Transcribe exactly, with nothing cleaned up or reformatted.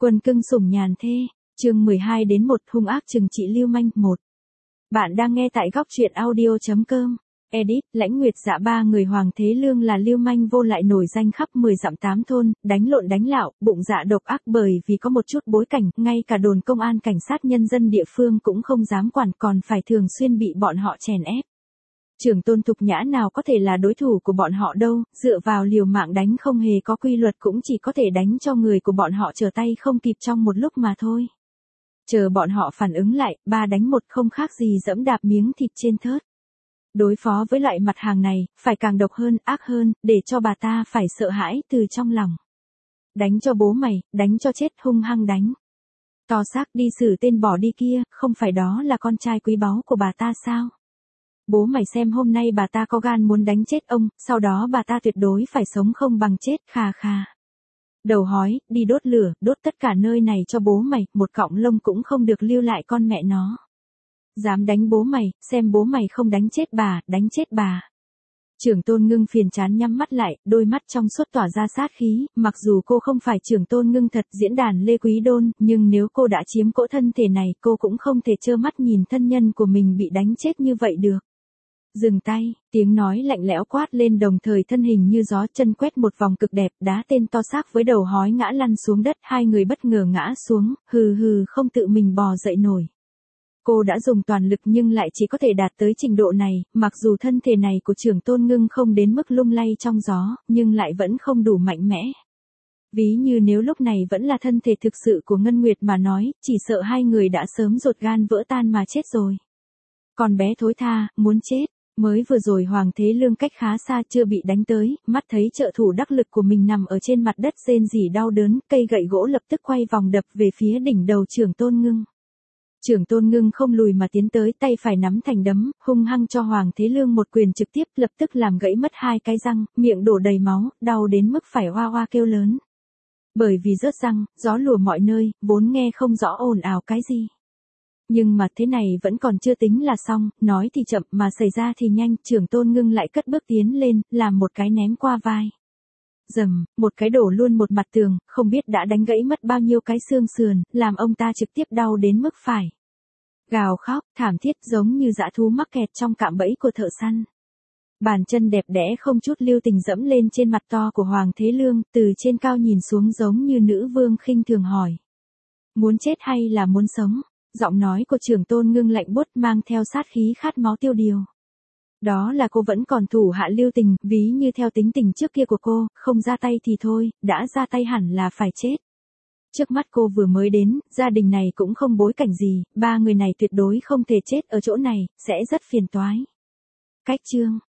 Quân cưng sủng nhàn thê, chương mười hai đến một hung ác trừng trị lưu manh một. Bạn đang nghe tại góc truyện audio chấm com. Edit, Lãnh Nguyệt Dạ ba người Hoàng Thế Lương là lưu manh vô lại nổi danh khắp mười dặm tám thôn, đánh lộn đánh lạo, bụng dạ độc ác bởi vì có một chút bối cảnh, ngay cả đồn công an cảnh sát nhân dân địa phương cũng không dám quản còn phải thường xuyên bị bọn họ chèn ép. Trưởng Tôn Thục Nhã nào có thể là đối thủ của bọn họ đâu, dựa vào liều mạng đánh không hề có quy luật cũng chỉ có thể đánh cho người của bọn họ trở tay không kịp trong một lúc mà thôi. Chờ bọn họ phản ứng lại, ba đánh một không khác gì dẫm đạp miếng thịt trên thớt. Đối phó với loại mặt hàng này, phải càng độc hơn, ác hơn, để cho bà ta phải sợ hãi từ trong lòng. Đánh cho bố mày, đánh cho chết, hung hăng đánh. To xác đi xử tên bỏ đi kia, không phải đó là con trai quý báu của bà ta sao? Bố mày xem hôm nay bà ta có gan muốn đánh chết ông, sau đó bà ta tuyệt đối phải sống không bằng chết, khà khà. Đầu hói, đi đốt lửa, đốt tất cả nơi này cho bố mày, một cọng lông cũng không được lưu lại con mẹ nó. Dám đánh bố mày, xem bố mày không đánh chết bà, đánh chết bà. Trưởng Tôn Ngưng phiền chán nhắm mắt lại, đôi mắt trong suốt tỏa ra sát khí, mặc dù cô không phải Trưởng Tôn Ngưng thật diễn đàn Lê Quý Đôn, nhưng nếu cô đã chiếm cỗ thân thể này, cô cũng không thể trơ mắt nhìn thân nhân của mình bị đánh chết như vậy được. Dừng tay, tiếng nói lạnh lẽo quát lên đồng thời thân hình như gió chân quét một vòng cực đẹp, đá tên to xác với đầu hói ngã lăn xuống đất, hai người bất ngờ ngã xuống, hừ hừ không tự mình bò dậy nổi. Cô đã dùng toàn lực nhưng lại chỉ có thể đạt tới trình độ này, mặc dù thân thể này của Trưởng Tôn Ngưng không đến mức lung lay trong gió, nhưng lại vẫn không đủ mạnh mẽ. Ví như nếu lúc này vẫn là thân thể thực sự của Ngân Nguyệt mà nói, chỉ sợ hai người đã sớm ruột gan vỡ tan mà chết rồi. Còn bé thối tha, muốn chết. Mới vừa rồi Hoàng Thế Lương cách khá xa chưa bị đánh tới, mắt thấy trợ thủ đắc lực của mình nằm ở trên mặt đất rên rỉ đau đớn, cây gậy gỗ lập tức quay vòng đập về phía đỉnh đầu Trưởng Tôn Ngưng. Trưởng Tôn Ngưng không lùi mà tiến tới, tay phải nắm thành đấm, hung hăng cho Hoàng Thế Lương một quyền trực tiếp, lập tức làm gãy mất hai cái răng, miệng đổ đầy máu, đau đến mức phải oa oa kêu lớn. Bởi vì rớt răng, gió lùa mọi nơi, vốn nghe không rõ ồn ào cái gì. Nhưng mà thế này vẫn còn chưa tính là xong, nói thì chậm mà xảy ra thì nhanh, Trưởng Tôn Ngưng lại cất bước tiến lên, làm một cái ném qua vai. Dầm, một cái đổ luôn một mặt tường, không biết đã đánh gãy mất bao nhiêu cái xương sườn, làm ông ta trực tiếp đau đến mức phải gào khóc, thảm thiết giống như dã thú mắc kẹt trong cạm bẫy của thợ săn. Bàn chân đẹp đẽ không chút lưu tình dẫm lên trên mặt to của Hoàng Thế Lương, từ trên cao nhìn xuống giống như nữ vương khinh thường hỏi. Muốn chết hay là muốn sống? Giọng nói của Trưởng Tôn Ngưng lạnh buốt mang theo sát khí khát máu tiêu điều. Đó là cô vẫn còn thủ hạ lưu tình, ví như theo tính tình trước kia của cô, không ra tay thì thôi, đã ra tay hẳn là phải chết. Trước mắt cô vừa mới đến, gia đình này cũng không bối cảnh gì, ba người này tuyệt đối không thể chết ở chỗ này, sẽ rất phiền toái. Cách chương,